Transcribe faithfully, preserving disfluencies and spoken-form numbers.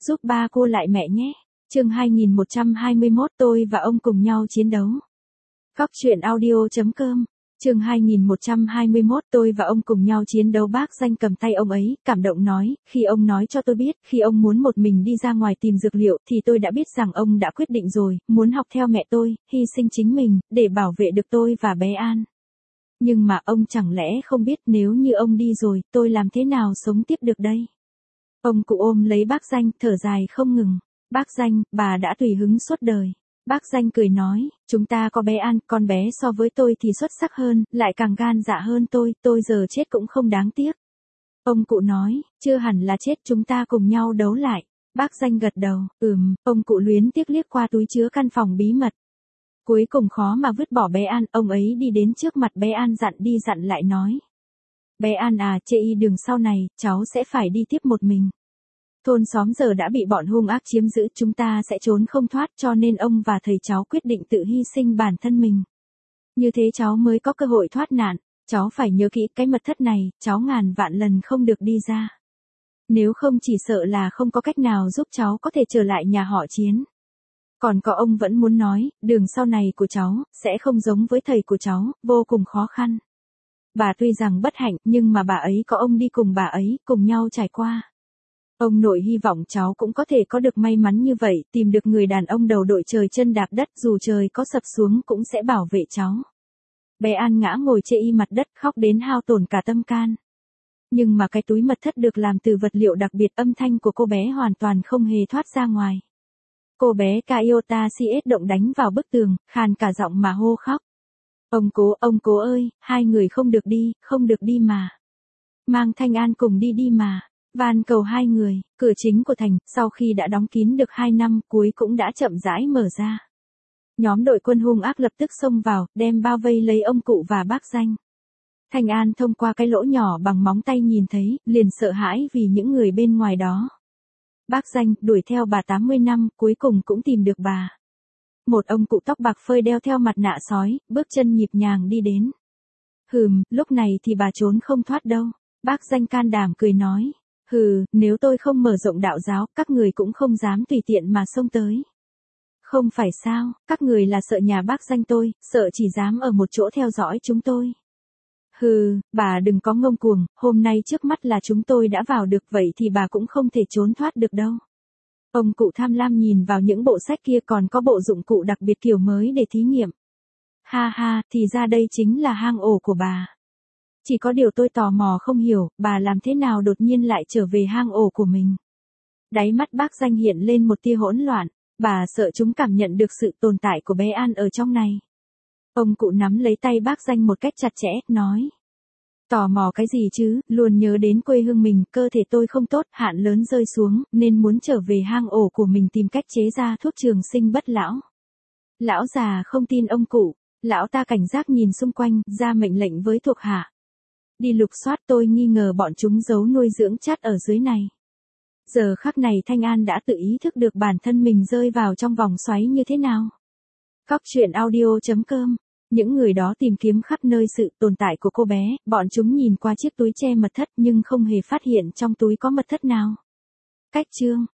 giúp ba cô lại mẹ nhé. Chương hai nghìn một trăm hai mươi mốt tôi và ông cùng nhau chiến đấu. Góc truyện audio chấm com. Chương hai nghìn một trăm hai mươi mốt tôi và ông cùng nhau chiến đấu. Bác Danh cầm tay ông ấy, cảm động nói, khi ông nói cho tôi biết, khi ông muốn một mình đi ra ngoài tìm dược liệu thì tôi đã biết rằng ông đã quyết định rồi, muốn học theo mẹ tôi, hy sinh chính mình, để bảo vệ được tôi và bé An. Nhưng mà ông chẳng lẽ không biết nếu như ông đi rồi, tôi làm thế nào sống tiếp được đây? Ông cụ ôm lấy bác Danh, thở dài không ngừng. Bác Danh, bà đã tùy hứng suốt đời. Bác Danh cười nói, chúng ta có bé An, con bé so với tôi thì xuất sắc hơn, lại càng gan dạ hơn tôi, tôi giờ chết cũng không đáng tiếc. Ông cụ nói, chưa hẳn là chết, chúng ta cùng nhau đấu lại. Bác Danh gật đầu, ừm, ông cụ luyến tiếc liếc qua túi chứa căn phòng bí mật. Cuối cùng khó mà vứt bỏ bé An, ông ấy đi đến trước mặt bé An dặn đi dặn lại nói. Bé An à, chê y đường sau này, cháu sẽ phải đi tiếp một mình. Thôn xóm giờ đã bị bọn hung ác chiếm giữ, chúng ta sẽ trốn không thoát, cho nên ông và thầy cháu quyết định tự hy sinh bản thân mình. Như thế cháu mới có cơ hội thoát nạn, cháu phải nhớ kỹ cái mật thất này, cháu ngàn vạn lần không được đi ra. Nếu không chỉ sợ là không có cách nào giúp cháu có thể trở lại nhà họ Chiến. Còn có ông vẫn muốn nói, đường sau này của cháu, sẽ không giống với thầy của cháu, vô cùng khó khăn. Bà tuy rằng bất hạnh, nhưng mà bà ấy có ông đi cùng bà ấy, cùng nhau trải qua. Ông nội hy vọng cháu cũng có thể có được may mắn như vậy, tìm được người đàn ông đầu đội trời chân đạp đất, dù trời có sập xuống cũng sẽ bảo vệ cháu. Bé An ngã ngồi chê y mặt đất, khóc đến hao tổn cả tâm can. Nhưng mà cái túi mật thất được làm từ vật liệu đặc biệt, âm thanh của cô bé hoàn toàn không hề thoát ra ngoài. Cô bé Kaiota xê ét động đánh vào bức tường, khàn cả giọng mà hô khóc. Ông cố, ông cố ơi, hai người không được đi, không được đi mà. Mang Thanh An cùng đi đi mà. Van cầu hai người, cửa chính của thành, sau khi đã đóng kín được hai năm, cuối cũng đã chậm rãi mở ra. Nhóm đội quân hung ác lập tức xông vào, đem bao vây lấy ông cụ và bác Danh. Thanh An thông qua cái lỗ nhỏ bằng móng tay nhìn thấy, liền sợ hãi vì những người bên ngoài đó. Bác Danh, đuổi theo bà tám mươi năm, cuối cùng cũng tìm được bà. Một ông cụ tóc bạc phơi đeo theo mặt nạ sói, bước chân nhịp nhàng đi đến. Hừm, lúc này thì bà trốn không thoát đâu. Bác Danh can đảm cười nói. Hừ, nếu tôi không mở rộng đạo giáo, các người cũng không dám tùy tiện mà xông tới. Không phải sao, các người là sợ nhà bác Danh tôi, sợ chỉ dám ở một chỗ theo dõi chúng tôi. Hừ, bà đừng có ngông cuồng, hôm nay trước mắt là chúng tôi đã vào được, vậy thì bà cũng không thể trốn thoát được đâu. Ông cụ tham lam nhìn vào những bộ sách kia, còn có bộ dụng cụ đặc biệt kiểu mới để thí nghiệm. Ha ha, thì ra đây chính là hang ổ của bà. Chỉ có điều tôi tò mò không hiểu, bà làm thế nào đột nhiên lại trở về hang ổ của mình. Đáy mắt bác Danh hiện lên một tia hỗn loạn, bà sợ chúng cảm nhận được sự tồn tại của bé An ở trong này. Ông cụ nắm lấy tay bác Danh một cách chặt chẽ, nói. Tò mò cái gì chứ, luôn nhớ đến quê hương mình, cơ thể tôi không tốt, hạn lớn rơi xuống, nên muốn trở về hang ổ của mình tìm cách chế ra thuốc trường sinh bất lão. Lão già không tin ông cụ, lão ta cảnh giác nhìn xung quanh, ra mệnh lệnh với thuộc hạ. Đi lục soát, tôi nghi ngờ bọn chúng giấu nuôi dưỡng chắt ở dưới này. Giờ khắc này Thanh An đã tự ý thức được bản thân mình rơi vào trong vòng xoáy như thế nào. Góc truyện audio chấm com. Những người đó tìm kiếm khắp nơi sự tồn tại của cô bé, bọn chúng nhìn qua chiếc túi che mật thất nhưng không hề phát hiện trong túi có mật thất nào. Cách chương